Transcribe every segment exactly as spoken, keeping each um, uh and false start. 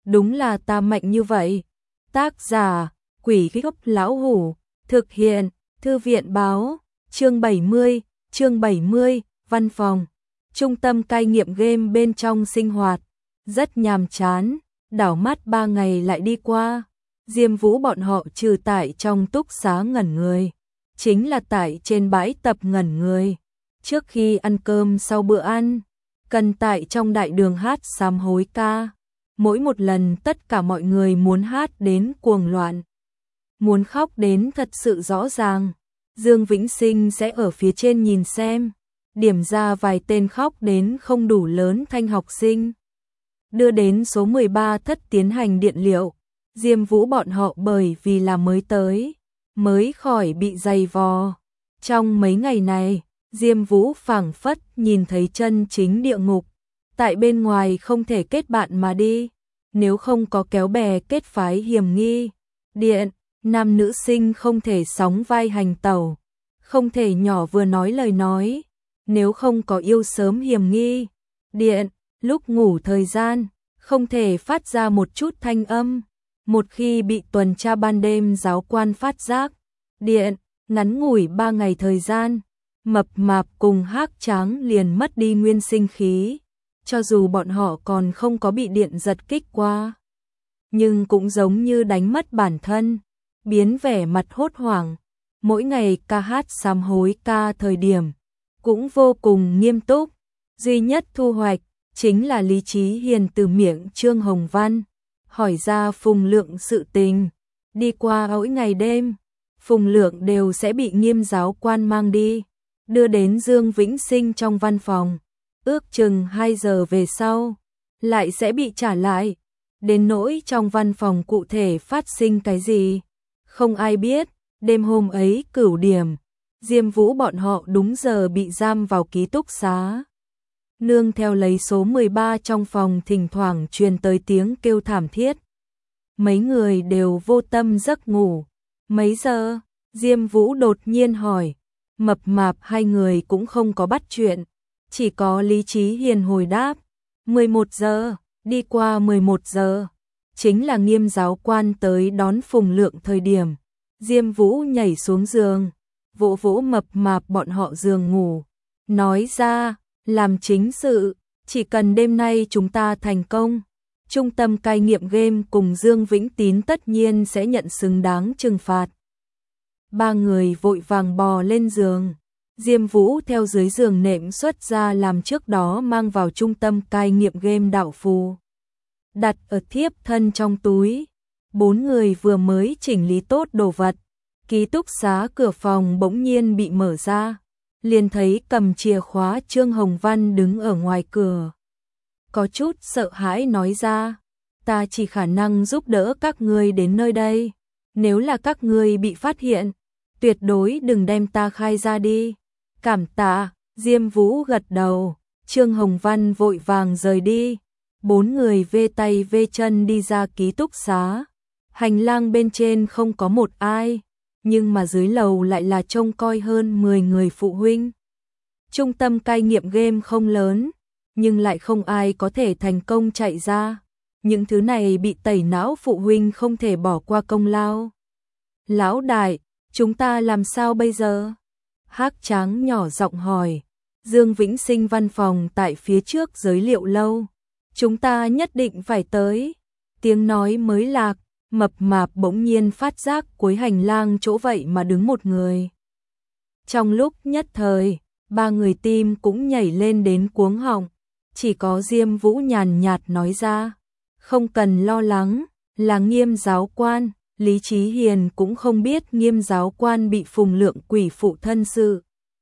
đúng là ta mạnh như vậy. Tác giả, Quỷ Gốc Lão Hủ, thực hiện, Thư viện báo, chương bảy mươi, chương bảy mươi, văn phòng, trung tâm cai nghiện game bên trong sinh hoạt, rất nhàm chán, đảo mắt ba ngày lại đi qua. Diêm Vũ bọn họ trừ tại trong túc xá ngẩn người, chính là tại trên bãi tập ngẩn người. Trước khi ăn cơm sau bữa ăn, cần tại trong đại đường hát sám hối ca. Mỗi một lần tất cả mọi người muốn hát đến cuồng loạn, muốn khóc đến thật sự rõ ràng. Dương Vĩnh Sinh sẽ ở phía trên nhìn xem, điểm ra vài tên khóc đến không đủ lớn thanh học sinh. Đưa đến số mười ba thất tiến hành điện liệu. Diêm Vũ bọn họ bởi vì là mới tới, mới khỏi bị dày vò. Trong mấy ngày này, Diêm Vũ phảng phất nhìn thấy chân chính địa ngục. Tại bên ngoài không thể kết bạn mà đi, nếu không có kéo bè kết phái hiểm nghi. Điện, nam nữ sinh không thể sóng vai hành tẩu, không thể nhỏ vừa nói lời nói, nếu không có yêu sớm hiểm nghi. Điện, lúc ngủ thời gian, không thể phát ra một chút thanh âm, một khi bị tuần tra ban đêm giáo quan phát giác. Điện, ngắn ngủi ba ngày thời gian, Mập Mạp cùng Hắc Tráng liền mất đi nguyên sinh khí, cho dù bọn họ còn không có bị điện giật kích qua, nhưng cũng giống như đánh mất bản thân, biến vẻ mặt hốt hoảng. Mỗi ngày ca hát sám hối ca thời điểm cũng vô cùng nghiêm túc, duy nhất thu hoạch chính là Lý Chí Hiền từ miệng Trương Hồng Văn hỏi ra Phùng Lượng sự tình. Đi qua mỗi ngày đêm, Phùng Lượng đều sẽ bị Nghiêm giáo quan mang đi, đưa đến Dương Vĩnh Sinh trong văn phòng. Ước chừng hai giờ về sau, lại sẽ bị trả lại. Đến nỗi trong văn phòng cụ thể phát sinh cái gì, không ai biết. Đêm hôm ấy cửu điểm, Diêm Vũ bọn họ đúng giờ bị giam vào ký túc xá. Nương theo lấy số mười ba trong phòng thỉnh thoảng truyền tới tiếng kêu thảm thiết. Mấy người đều vô tâm giấc ngủ. Mấy giờ? Diêm Vũ đột nhiên hỏi. Mập Mạp hai người cũng không có bắt chuyện, chỉ có Lý Chí Hiền hồi đáp. mười một giờ, đi qua mười một giờ, chính là Nghiêm giáo quan tới đón Phùng Lượng thời điểm. Diêm Vũ nhảy xuống giường, vỗ vỗ Mập Mạp bọn họ giường ngủ, nói ra, làm chính sự, chỉ cần đêm nay chúng ta thành công, trung tâm cai nghiện game cùng Dương Vĩnh Tín tất nhiên sẽ nhận xứng đáng trừng phạt. Ba người vội vàng bò lên giường, Diêm Vũ theo dưới giường nệm xuất ra làm trước đó mang vào trung tâm cai nghiện game đạo phù, đặt ở thiếp thân trong túi. Bốn người vừa mới chỉnh lý tốt đồ vật, ký túc xá cửa phòng bỗng nhiên bị mở ra, liền thấy cầm chìa khóa Trương Hồng Văn đứng ở ngoài cửa. Có chút sợ hãi nói ra, ta chỉ khả năng giúp đỡ các ngươi đến nơi đây, nếu là các ngươi bị phát hiện, tuyệt đối đừng đem ta khai ra đi. Cảm tạ. Diêm Vũ gật đầu, Trương Hồng Văn vội vàng rời đi. Bốn người vê tay vê chân đi ra ký túc xá. Hành lang bên trên không có một ai, nhưng mà dưới lầu lại là trông coi hơn mười người phụ huynh. Trung tâm cai nghiện game không lớn, nhưng lại không ai có thể thành công chạy ra. Những thứ này bị tẩy não phụ huynh không thể bỏ qua công lao. Lão đại, chúng ta làm sao bây giờ? Hắc Tráng nhỏ giọng hỏi. Dương Vĩnh Sinh văn phòng tại phía trước giới liệu lâu. Chúng ta nhất định phải tới. Tiếng nói mới lạc, Mập Mạp bỗng nhiên phát giác cuối hành lang chỗ vậy mà đứng một người. Trong lúc nhất thời, ba người tim cũng nhảy lên đến cuống họng. Chỉ có Diêm Vũ nhàn nhạt nói ra, không cần lo lắng, là Nghiêm giáo quan. Lý Chí Hiền cũng không biết Nghiêm giáo quan bị Phùng Lượng quỷ phụ thân sự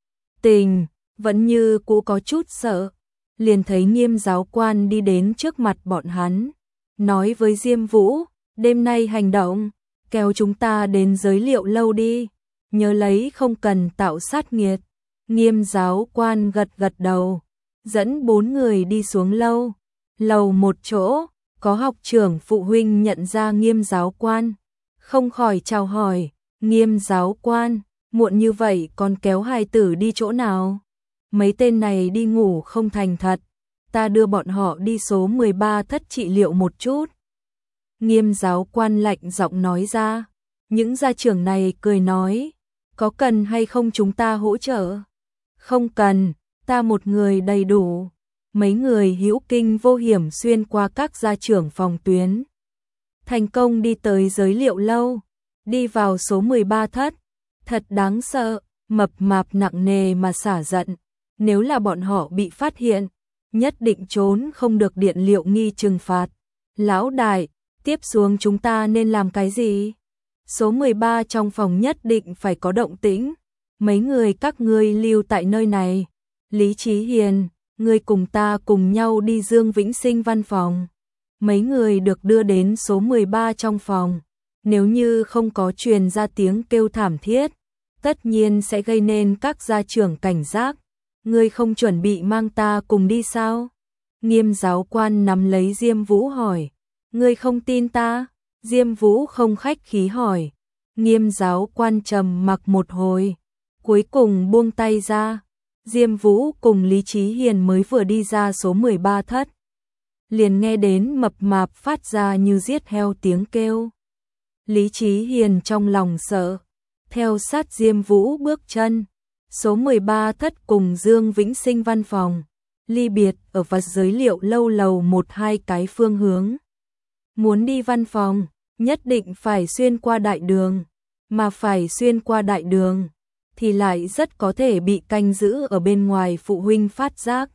tình, vẫn như cũ có chút sợ. Liền thấy Nghiêm giáo quan đi đến trước mặt bọn hắn, nói với Diêm Vũ, đêm nay hành động, kéo chúng ta đến giới liệu lâu đi, nhớ lấy không cần tạo sát nghiệt. Nghiêm giáo quan gật gật đầu, dẫn bốn người đi xuống lâu. Lầu một chỗ, có học trưởng phụ huynh nhận ra Nghiêm giáo quan, không khỏi chào hỏi, Nghiêm giáo quan, muộn như vậy còn kéo hài tử đi chỗ nào? Mấy tên này đi ngủ không thành thật, ta đưa bọn họ đi số mười ba thất trị liệu một chút. Nghiêm giáo quan lạnh giọng nói ra. Những gia trưởng này cười nói, có cần hay không chúng ta hỗ trợ? Không cần, ta một người đầy đủ. Mấy người hữu kinh vô hiểm xuyên qua các gia trưởng phòng tuyến. Thành công đi tới giới liệu lâu, đi vào số mười ba thất. Thật đáng sợ, mập mạp nặng nề mà xả giận. Nếu là bọn họ bị phát hiện, nhất định trốn không được điện liệu nghi trừng phạt. Lão đại, tiếp xuống chúng ta nên làm cái gì? Số mười ba trong phòng nhất định phải có động tĩnh. Mấy người các ngươi lưu tại nơi này. Lý Chí Hiền, ngươi cùng ta cùng nhau đi Dương Vĩnh Sinh văn phòng. Mấy người được đưa đến số mười ba trong phòng. Nếu như không có truyền ra tiếng kêu thảm thiết, tất nhiên sẽ gây nên các gia trưởng cảnh giác. Ngươi không chuẩn bị mang ta cùng đi sao? Nghiêm giáo quan nắm lấy Diêm Vũ hỏi. Ngươi không tin ta? Diêm Vũ không khách khí hỏi. Nghiêm giáo quan trầm mặc một hồi, cuối cùng buông tay ra. Diêm Vũ cùng Lý Chí Hiền mới vừa đi ra số mười ba thất, liền nghe đến mập mạp phát ra như giết heo tiếng kêu. Lý Chí Hiền trong lòng sợ, theo sát Diêm Vũ bước chân. Số mười ba thất cùng Dương Vĩnh Sinh văn phòng, ly biệt ở vật giới liệu lâu lầu một hai cái phương hướng. Muốn đi văn phòng, nhất định phải xuyên qua đại đường, mà phải xuyên qua đại đường thì lại rất có thể bị canh giữ ở bên ngoài phụ huynh phát giác.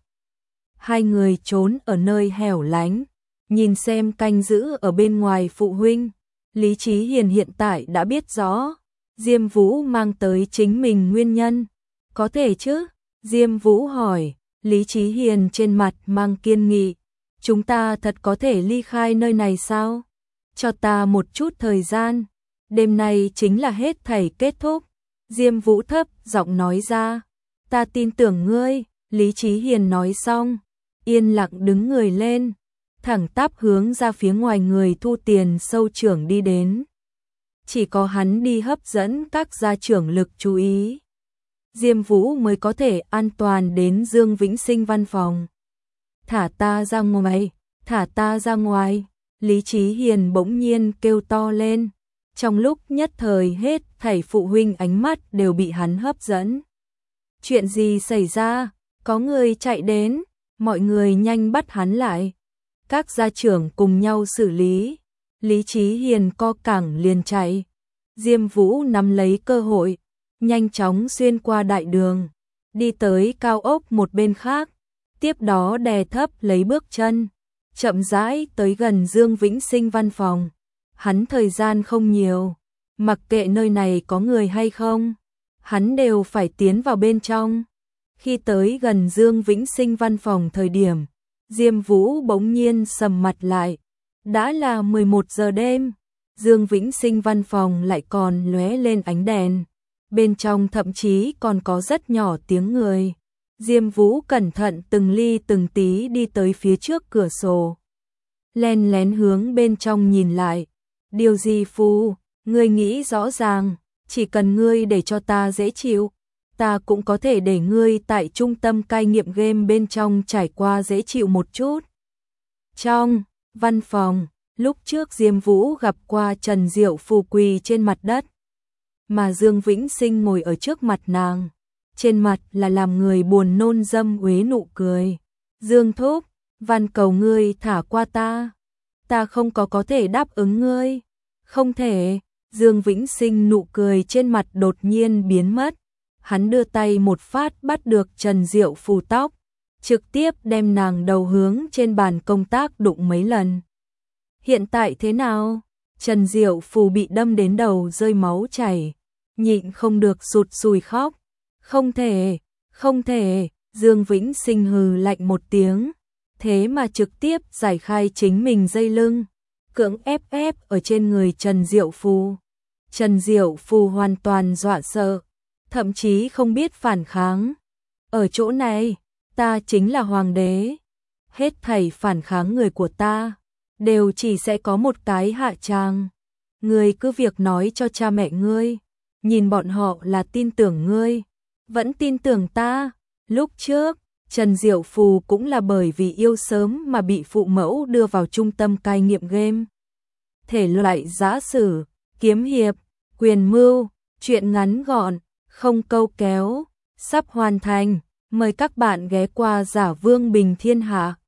Hai người trốn ở nơi hẻo lánh, nhìn xem canh giữ ở bên ngoài phụ huynh. Lý Chí Hiền hiện tại đã biết rõ Diêm Vũ mang tới chính mình nguyên nhân. Có thể chứ? Diêm Vũ hỏi. Lý Chí Hiền trên mặt mang kiên nghị. Chúng ta thật có thể ly khai nơi này sao? Cho ta một chút thời gian. Đêm nay chính là hết thảy kết thúc. Diêm Vũ thấp giọng nói ra. Ta tin tưởng ngươi. Lý Chí Hiền nói xong, yên lặng đứng người lên, thẳng tắp hướng ra phía ngoài người thu tiền sâu trưởng đi đến. Chỉ có hắn đi hấp dẫn các gia trưởng lực chú ý, Diêm Vũ mới có thể an toàn đến Dương Vĩnh Sinh văn phòng. Thả ta ra ngoài, thả ta ra ngoài. Lý Chí Hiền bỗng nhiên kêu to lên. Trong lúc nhất thời hết thảy phụ huynh ánh mắt đều bị hắn hấp dẫn. Chuyện gì xảy ra? Có người chạy đến, mọi người nhanh bắt hắn lại. Các gia trưởng cùng nhau xử lý. Lý Chí Hiền co cẳng liền chạy. Diêm Vũ nắm lấy cơ hội, nhanh chóng xuyên qua đại đường, đi tới cao ốc một bên khác, tiếp đó đè thấp lấy bước chân, chậm rãi tới gần Dương Vĩnh Sinh văn phòng. Hắn thời gian không nhiều, mặc kệ nơi này có người hay không, hắn đều phải tiến vào bên trong. Khi tới gần Dương Vĩnh Sinh văn phòng thời điểm, Diêm Vũ bỗng nhiên sầm mặt lại. Đã là mười một giờ đêm, Dương Vĩnh Sinh văn phòng lại còn lóe lên ánh đèn. Bên trong thậm chí còn có rất nhỏ tiếng người. Diêm Vũ cẩn thận từng ly từng tí đi tới phía trước cửa sổ, len lén hướng bên trong nhìn lại. Điều gì Phu, ngươi nghĩ rõ ràng, chỉ cần ngươi để cho ta dễ chịu, ta cũng có thể để ngươi tại trung tâm cai nghiện game bên trong trải qua dễ chịu một chút. Trong văn phòng, lúc trước Diêm Vũ gặp qua Trần Diệu Phù quỳ trên mặt đất, mà Dương Vĩnh Sinh ngồi ở trước mặt nàng, trên mặt là làm người buồn nôn dâm uế nụ cười. Dương thúc, van cầu ngươi thả qua ta, ta không có có thể đáp ứng ngươi. Không thể. Dương Vĩnh Sinh nụ cười trên mặt đột nhiên biến mất. Hắn đưa tay một phát bắt được Trần Diệu Phù tóc, trực tiếp đem nàng đầu hướng trên bàn công tác đụng mấy lần. Hiện tại thế nào? Trần Diệu Phù bị đâm đến đầu rơi máu chảy, nhịn không được sụt sùi khóc. Không thể, không thể. Dương Vĩnh Sinh hừ lạnh một tiếng, thế mà trực tiếp giải khai chính mình dây lưng, cưỡng ép ép ở trên người Trần Diệu Phù. Trần Diệu Phù hoàn toàn dọa sợ, thậm chí không biết phản kháng. Ở chỗ này, ta chính là hoàng đế, hết thảy phản kháng người của ta đều chỉ sẽ có một cái hạ tràng. Ngươi cứ việc nói cho cha mẹ ngươi, nhìn bọn họ là tin tưởng ngươi, vẫn tin tưởng ta. Lúc trước, Trần Diệu Phù cũng là bởi vì yêu sớm mà bị phụ mẫu đưa vào trung tâm cai nghiện game. thể loại giã sử, kiếm hiệp, quyền mưu, truyện ngắn gọn, không câu kéo, sắp hoàn thành. Mời các bạn ghé qua Giả Vương Bình Thiên Hạ.